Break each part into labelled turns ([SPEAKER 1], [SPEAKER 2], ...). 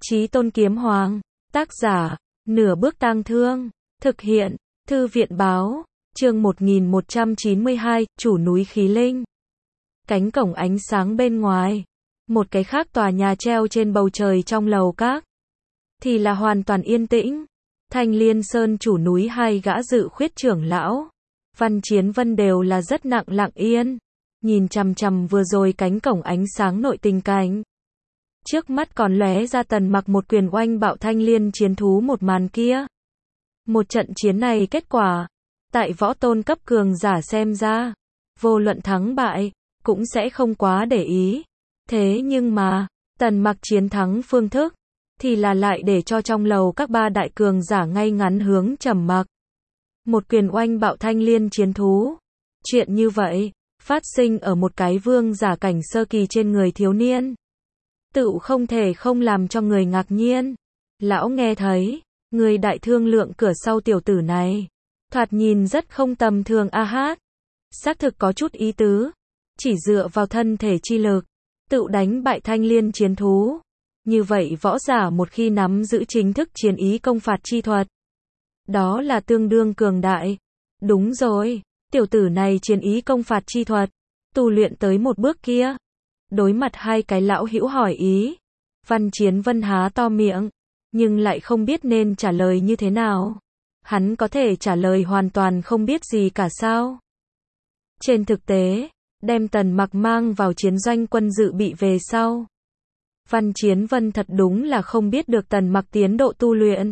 [SPEAKER 1] Chí Tôn Kiếm Hoàng, tác giả, Nửa Bước Tang Thương, thực hiện, Thư viện báo, chương 1192, chủ núi khí linh. Cánh cổng ánh sáng bên ngoài, một cái khác tòa nhà treo trên bầu trời trong lầu các, thì là hoàn toàn yên tĩnh. Thanh Liên Sơn chủ núi hai gã dự khuyết trưởng lão, Văn Chiến Vân đều là rất lặng yên, nhìn chằm chằm vừa rồi cánh cổng ánh sáng nội tình cảnh. Trước mắt còn lóe ra Tần Mặc một quyền oanh bạo Thanh Liên chiến thú một màn kia. Một trận chiến này kết quả, tại võ tôn cấp cường giả xem ra, vô luận thắng bại, cũng sẽ không quá để ý. Thế nhưng mà, Tần Mặc chiến thắng phương thức, thì là lại để cho trong lầu các ba đại cường giả ngay ngắn hướng trầm mặc. Một quyền oanh bạo Thanh Liên chiến thú. Chuyện như vậy, phát sinh ở một cái vương giả cảnh sơ kỳ trên người thiếu niên. Tự không thể không làm cho người ngạc nhiên. Lão nghe thấy, người đại thương lượng cửa sau tiểu tử này, thoạt nhìn rất không tầm thường a hát. Xác thực có chút ý tứ, chỉ dựa vào thân thể chi lực, tự đánh bại Thanh Liên chiến thú. Như vậy võ giả một khi nắm giữ chính thức chiến ý công phạt chi thuật, đó là tương đương cường đại. Đúng rồi, tiểu tử này chiến ý công phạt chi thuật, tu luyện tới một bước kia. Đối mặt hai cái lão hữu hỏi ý, Văn Chiến Vân há to miệng, nhưng lại không biết nên trả lời như thế nào. Hắn có thể trả lời hoàn toàn không biết gì cả sao? Trên thực tế, đem Tần Mặc mang vào chiến doanh quân dự bị về sau, Văn Chiến Vân thật đúng là không biết được Tần Mặc tiến độ tu luyện.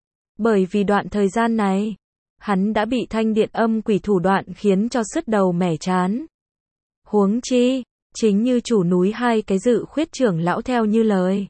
[SPEAKER 1] Bởi vì đoạn thời gian này, hắn đã bị thanh điện âm quỷ thủ đoạn khiến cho sứt đầu mẻ chán. Huống chi, chính như chủ núi hai cái dự khuyết trưởng lão theo như lời,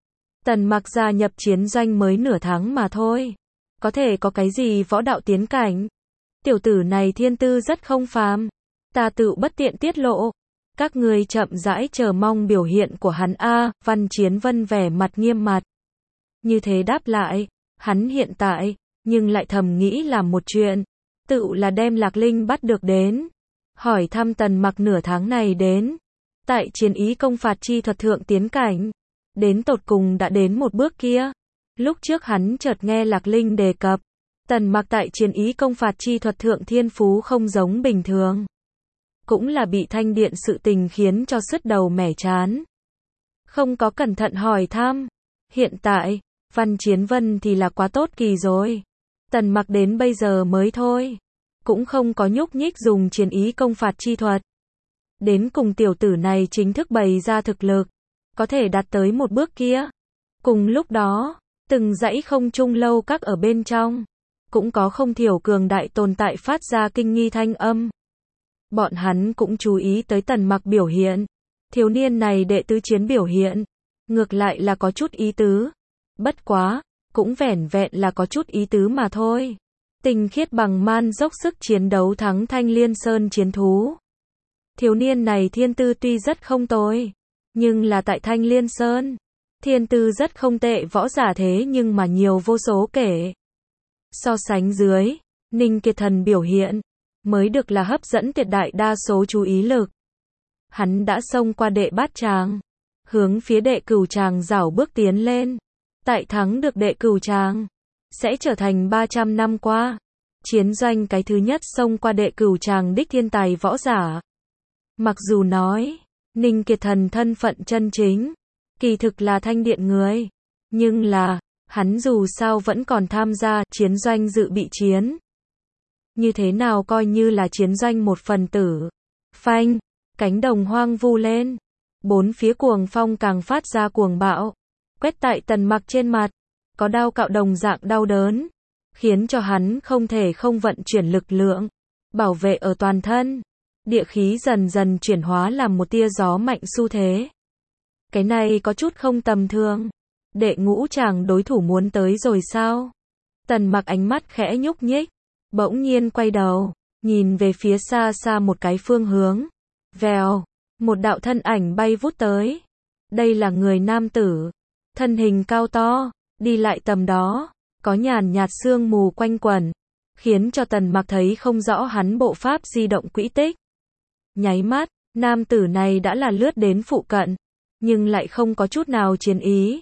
[SPEAKER 1] Tần Mặc gia nhập chiến doanh mới nửa tháng mà thôi, có thể có cái gì võ đạo tiến cảnh. Tiểu tử này thiên tư rất không phàm, ta tự bất tiện tiết lộ, các người chậm rãi chờ mong biểu hiện của hắn a. Văn Chiến Vân vẻ mặt nghiêm mặt, như thế đáp lại. Hắn hiện tại, nhưng lại thầm nghĩ làm một chuyện, tự là đem Lạc Linh bắt được đến, hỏi thăm Tần Mặc nửa tháng này đến, tại chiến ý công phạt chi thuật thượng tiến cảnh, đến tột cùng đã đến một bước kia. Lúc trước hắn chợt nghe Lạc Linh đề cập, Tần Mặc tại chiến ý công phạt chi thuật thượng thiên phú không giống bình thường, cũng là bị thanh điện sự tình khiến cho sứt đầu mẻ chán, không có cẩn thận hỏi thăm. Hiện tại, Văn Chiến Vân thì là quá tốt kỳ rồi. Tần Mặc đến bây giờ mới thôi, cũng không có nhúc nhích dùng chiến ý công phạt chi thuật. Đến cùng tiểu tử này chính thức bày ra thực lực, có thể đạt tới một bước kia. Cùng lúc đó, từng dãy không trung lâu các ở bên trong, cũng có không thiểu cường đại tồn tại phát ra kinh nghi thanh âm. Bọn hắn cũng chú ý tới Tần Mặc biểu hiện. Thiếu niên này đệ tứ chiến biểu hiện, ngược lại là có chút ý tứ. Bất quá, cũng vẻn vẹn là có chút ý tứ mà thôi. Tinh khiết bằng man dốc sức chiến đấu thắng Thanh Liên Sơn chiến thú. Thiếu niên này thiên tư tuy rất không tồi, nhưng là tại Thanh Liên Sơn, thiên tư rất không tệ võ giả thế nhưng mà nhiều vô số kể. So sánh dưới, Ninh Kiệt Thần biểu hiện, mới được là hấp dẫn tuyệt đại đa số chú ý lực. Hắn đã xông qua đệ bát tràng, hướng phía đệ cửu tràng rảo bước tiến lên. Tại thắng được đệ cửu tràng, sẽ trở thành 300 năm qua, chiến doanh cái thứ nhất xông qua đệ cửu tràng đích thiên tài võ giả. Mặc dù nói, Ninh Kiệt Thần thân phận chân chính, kỳ thực là thanh điện người, nhưng là, hắn dù sao vẫn còn tham gia chiến doanh dự bị chiến. Như thế nào coi như là chiến doanh một phần tử. Phanh, cánh đồng hoang vu lên, bốn phía cuồng phong càng phát ra cuồng bạo, quét tại Tần Mặc trên mặt, có đao cạo đồng dạng đau đớn, khiến cho hắn không thể không vận chuyển lực lượng, bảo vệ ở toàn thân. Địa khí dần dần chuyển hóa làm một tia gió mạnh xu thế. Cái này có chút không tầm thường. Đệ ngũ tràng đối thủ muốn tới rồi sao? Tần Mặc ánh mắt khẽ nhúc nhích, bỗng nhiên quay đầu, nhìn về phía xa xa một cái phương hướng. Vèo, một đạo thân ảnh bay vút tới. Đây là người nam tử, thân hình cao to, đi lại tầm đó, có nhàn nhạt sương mù quanh quẩn, khiến cho Tần Mặc thấy không rõ hắn bộ pháp di động quỹ tích. Nháy mắt, nam tử này đã là lướt đến phụ cận, nhưng lại không có chút nào chiến ý.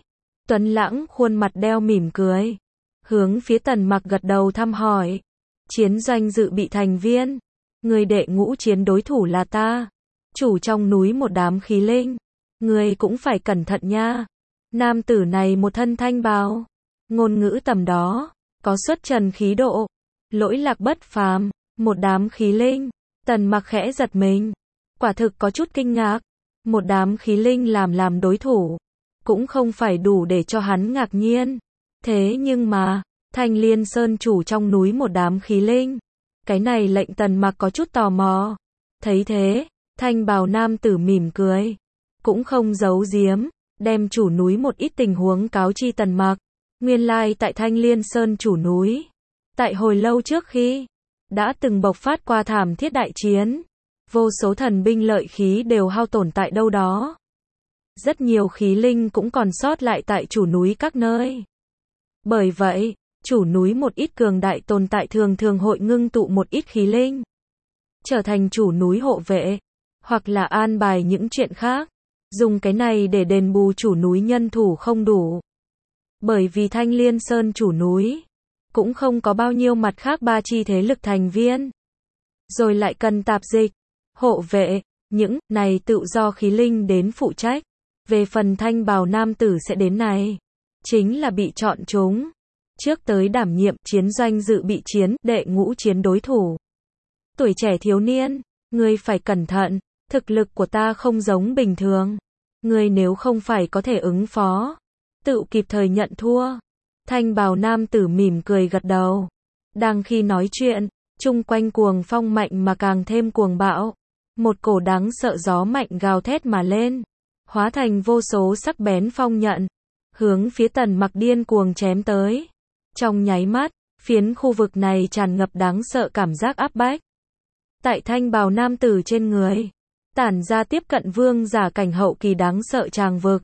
[SPEAKER 1] Tuấn Lãng khuôn mặt đeo mỉm cười, hướng phía Tần Mặc gật đầu thăm hỏi. Chiến doanh dự bị thành viên, người đệ ngũ chiến đối thủ là ta, chủ trong núi một đám khí linh, người cũng phải cẩn thận nha. Nam tử này một thân thanh bào, ngôn ngữ tầm đó, có xuất trần khí độ, lỗi lạc bất phàm, một đám khí linh. Tần Mặc khẽ giật mình, quả thực có chút kinh ngạc, một đám khí linh làm đối thủ, cũng không phải đủ để cho hắn ngạc nhiên. Thế nhưng mà, Thanh Liên Sơn chủ trong núi một đám khí linh, cái này lệnh Tần Mặc có chút tò mò. Thấy thế, thanh bào nam tử mỉm cười, cũng không giấu giếm, đem chủ núi một ít tình huống cáo chi Tần Mặc. Nguyên lai tại Thanh Liên Sơn chủ núi, tại hồi lâu trước khi đã từng bộc phát qua thảm thiết đại chiến, vô số thần binh lợi khí đều hao tổn tại đâu đó. Rất nhiều khí linh cũng còn sót lại tại chủ núi các nơi. Bởi vậy, chủ núi một ít cường đại tồn tại thường thường hội ngưng tụ một ít khí linh, trở thành chủ núi hộ vệ, hoặc là an bài những chuyện khác, dùng cái này để đền bù chủ núi nhân thủ không đủ. Bởi vì Thanh Liên Sơn chủ núi cũng không có bao nhiêu mặt khác ba chi thế lực thành viên, rồi lại cần tạp dịch, hộ vệ, những này tự do khí linh đến phụ trách. Về phần thanh bào nam tử sẽ đến này, chính là bị chọn chúng, trước tới đảm nhiệm chiến doanh dự bị chiến đệ ngũ chiến đối thủ. Tuổi trẻ thiếu niên, ngươi phải cẩn thận, thực lực của ta không giống bình thường, ngươi nếu không phải có thể ứng phó, tự kịp thời nhận thua. Thanh bào nam tử mỉm cười gật đầu. Đang khi nói chuyện, chung quanh cuồng phong mạnh mà càng thêm cuồng bạo, một cổ đáng sợ gió mạnh gào thét mà lên, hóa thành vô số sắc bén phong nhận, hướng phía Tần Mặc điên cuồng chém tới. Trong nháy mắt, phiến khu vực này tràn ngập đáng sợ cảm giác áp bách. Tại thanh bào nam tử trên người, tản ra tiếp cận vương giả cảnh hậu kỳ đáng sợ tràng vực.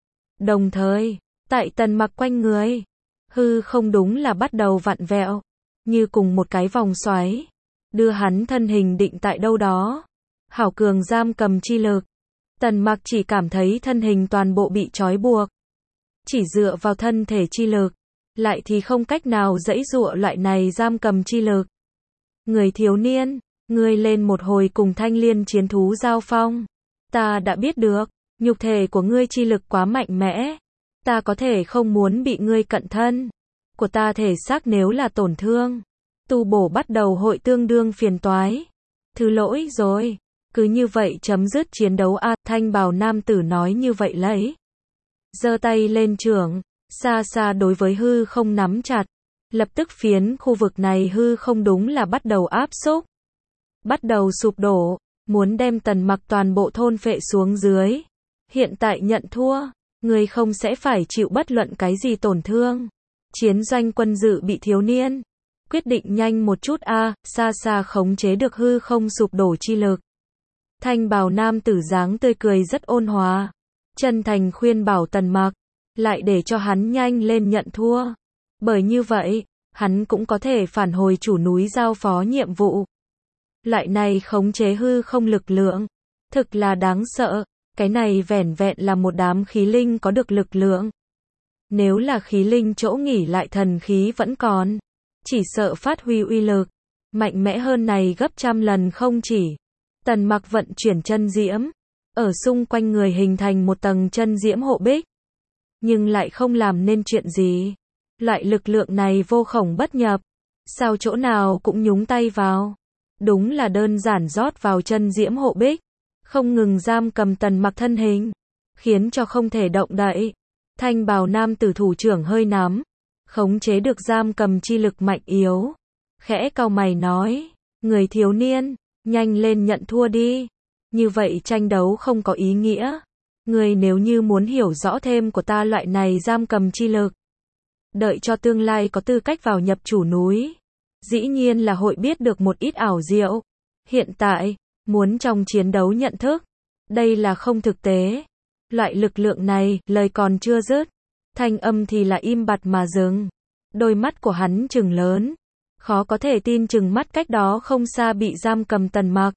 [SPEAKER 1] Đồng thời, tại Tần Mặc quanh người, hư không đúng là bắt đầu vặn vẹo, như cùng một cái vòng xoáy, đưa hắn thân hình định tại đâu đó. Hảo cường giam cầm chi lực. Tần Mặc chỉ cảm thấy thân hình toàn bộ bị trói buộc. Chỉ dựa vào thân thể chi lực, lại thì không cách nào giãy giụa loại này giam cầm chi lực. Người thiếu niên, ngươi lên một hồi cùng Thanh Liên chiến thú giao phong. Ta đã biết được, nhục thể của ngươi chi lực quá mạnh mẽ. Ta có thể không muốn bị ngươi cận thân của ta thể xác nếu là tổn thương. Tu bổ bắt đầu hội tương đương phiền toái. Thứ lỗi rồi. Cứ như vậy chấm dứt chiến đấu a. Thanh bào nam tử nói như vậy lấy. Giơ tay lên chưởng, xa xa đối với hư không nắm chặt. Lập tức phiến khu vực này hư không đúng là bắt đầu áp xúc. Bắt đầu sụp đổ, muốn đem Tần Mặc toàn bộ thôn phệ xuống dưới. Hiện tại nhận thua, người không sẽ phải chịu bất luận cái gì tổn thương. Chiến doanh quân dự bị thiếu niên. Quyết định nhanh một chút a, xa xa khống chế được hư không sụp đổ chi lực. Thanh bào nam tử dáng tươi cười rất ôn hòa, chân thành khuyên bảo Tần Mặc, lại để cho hắn nhanh lên nhận thua. Bởi như vậy, hắn cũng có thể phản hồi chủ núi giao phó nhiệm vụ. Loại này khống chế hư không lực lượng, thực là đáng sợ, cái này vẻn vẹn là một đám khí linh có được lực lượng. Nếu là khí linh chỗ nghỉ lại thần khí vẫn còn, chỉ sợ phát huy uy lực mạnh mẽ hơn này gấp trăm lần không chỉ. Tần Mặc vận chuyển chân diễm, ở xung quanh người hình thành một tầng chân diễm hộ bích, nhưng lại không làm nên chuyện gì. Loại lực lượng này vô khổng bất nhập, sao chỗ nào cũng nhúng tay vào. Đúng là đơn giản rót vào chân diễm hộ bích, không ngừng giam cầm Tần Mặc thân hình, khiến cho không thể động đậy. Thanh bào nam tử thủ trưởng hơi nắm, khống chế được giam cầm chi lực mạnh yếu, khẽ cau mày nói, người thiếu niên, nhanh lên nhận thua đi, như vậy tranh đấu không có ý nghĩa. Người nếu như muốn hiểu rõ thêm của ta loại này giam cầm chi lực, đợi cho tương lai có tư cách vào nhập chủ núi, dĩ nhiên là hội biết được một ít ảo diệu. Hiện tại, muốn trong chiến đấu nhận thức, đây là không thực tế. Loại lực lượng này, lời còn chưa dứt, thanh âm thì là im bặt mà dừng. Đôi mắt của hắn trừng lớn, khó có thể tin chừng mắt cách đó không xa bị giam cầm Tần Mặc.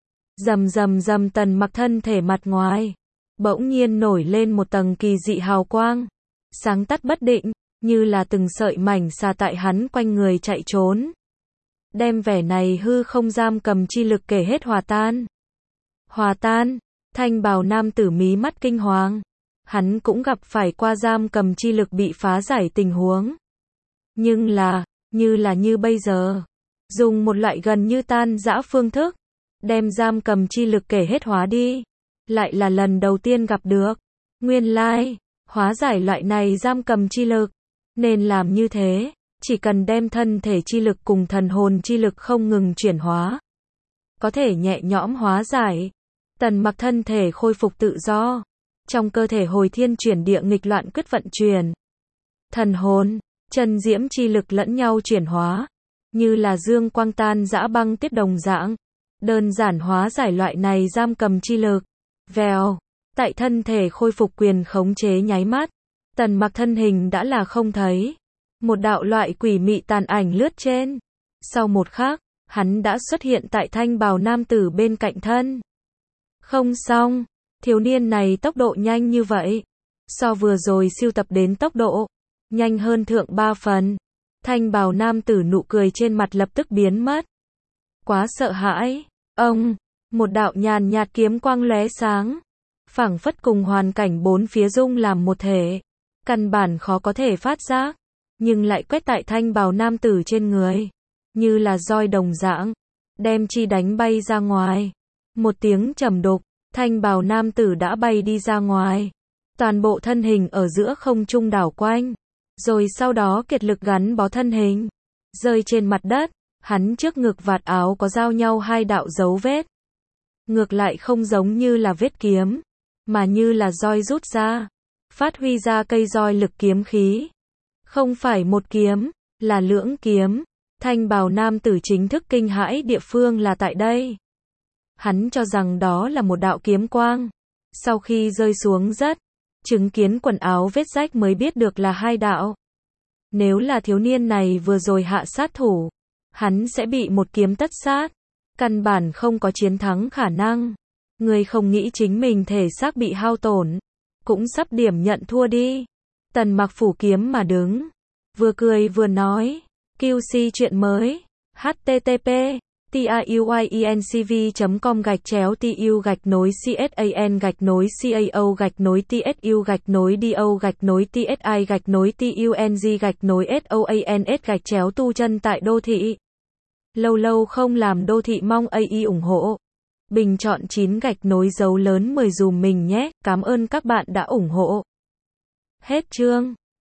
[SPEAKER 1] Rầm rầm rầm, Tần Mặc thân thể mặt ngoài bỗng nhiên nổi lên một tầng kỳ dị hào quang, sáng tắt bất định, như là từng sợi mảnh xà tại hắn quanh người chạy trốn. Đem vẻ này hư không giam cầm chi lực kể hết hòa tan. Hòa tan, thanh bào nam tử mí mắt kinh hoàng. Hắn cũng gặp phải qua giam cầm chi lực bị phá giải tình huống. Nhưng như bây giờ, dùng một loại gần như tan rã phương thức, đem giam cầm chi lực kể hết hóa đi. Lại là lần đầu tiên gặp được. Nguyên lai, hóa giải loại này giam cầm chi lực. Nên làm như thế, chỉ cần đem thân thể chi lực cùng thần hồn chi lực không ngừng chuyển hóa. Có thể nhẹ nhõm hóa giải. Tần Mặc thân thể khôi phục tự do. Trong cơ thể hồi thiên chuyển địa nghịch loạn quyết vận chuyển. Thần hồn, chân diễm chi lực lẫn nhau chuyển hóa. Như là dương quang tan dã băng tiết đồng dạng. Đơn giản hóa giải loại này giam cầm chi lực. Vèo, tại thân thể khôi phục quyền khống chế nháy mắt. Tần Mặc thân hình đã là không thấy. Một đạo loại quỷ mị tàn ảnh lướt trên. Sau một khắc, hắn đã xuất hiện tại thanh bào nam tử bên cạnh thân. Không xong, thiếu niên này tốc độ nhanh như vậy. So vừa rồi siêu tập đến tốc độ, nhanh hơn thượng 3 phần. Thanh bào nam tử nụ cười trên mặt lập tức biến mất. Quá sợ hãi. Ông, một đạo nhàn nhạt kiếm quang lóe sáng. Phảng phất cùng hoàn cảnh bốn phía dung làm một thể. Căn bản khó có thể phát giác. Nhưng lại quét tại thanh bào nam tử trên người. Như là roi đồng dạng. Đem chi đánh bay ra ngoài. Một tiếng trầm đục. Thanh bào nam tử đã bay đi ra ngoài. Toàn bộ thân hình ở giữa không trung đảo quanh. Rồi sau đó kiệt lực gắn bó thân hình. Rơi trên mặt đất. Hắn trước ngực vạt áo có giao nhau hai đạo dấu vết. Ngược lại không giống như là vết kiếm. Mà như là roi rút ra. Phát huy ra cây roi lực kiếm khí. Không phải một kiếm, là lưỡng kiếm. Thanh bào nam tử chính thức kinh hãi địa phương là tại đây. Hắn cho rằng đó là một đạo kiếm quang. Sau khi rơi xuống đất, chứng kiến quần áo vết rách mới biết được là hai đạo. Nếu là thiếu niên này vừa rồi hạ sát thủ, hắn sẽ bị một kiếm tất sát. Căn bản không có chiến thắng khả năng. Người không nghĩ chính mình thể xác bị hao tổn. Cũng sắp điểm nhận thua đi. Tần Mặc phủ kiếm mà đứng. Vừa cười vừa nói. QC chuyện mới. http tayuy.cv.com/tsu-tsuc/TUNG/TSU-TUNG-SOANS/tu chân tại đô thị. Lâu lâu không làm đô thị mong AI ủng hộ. Bình chọn 9 gạch nối dấu lớn 10 dùm mình nhé. Cảm ơn các bạn đã ủng hộ. Hết chương.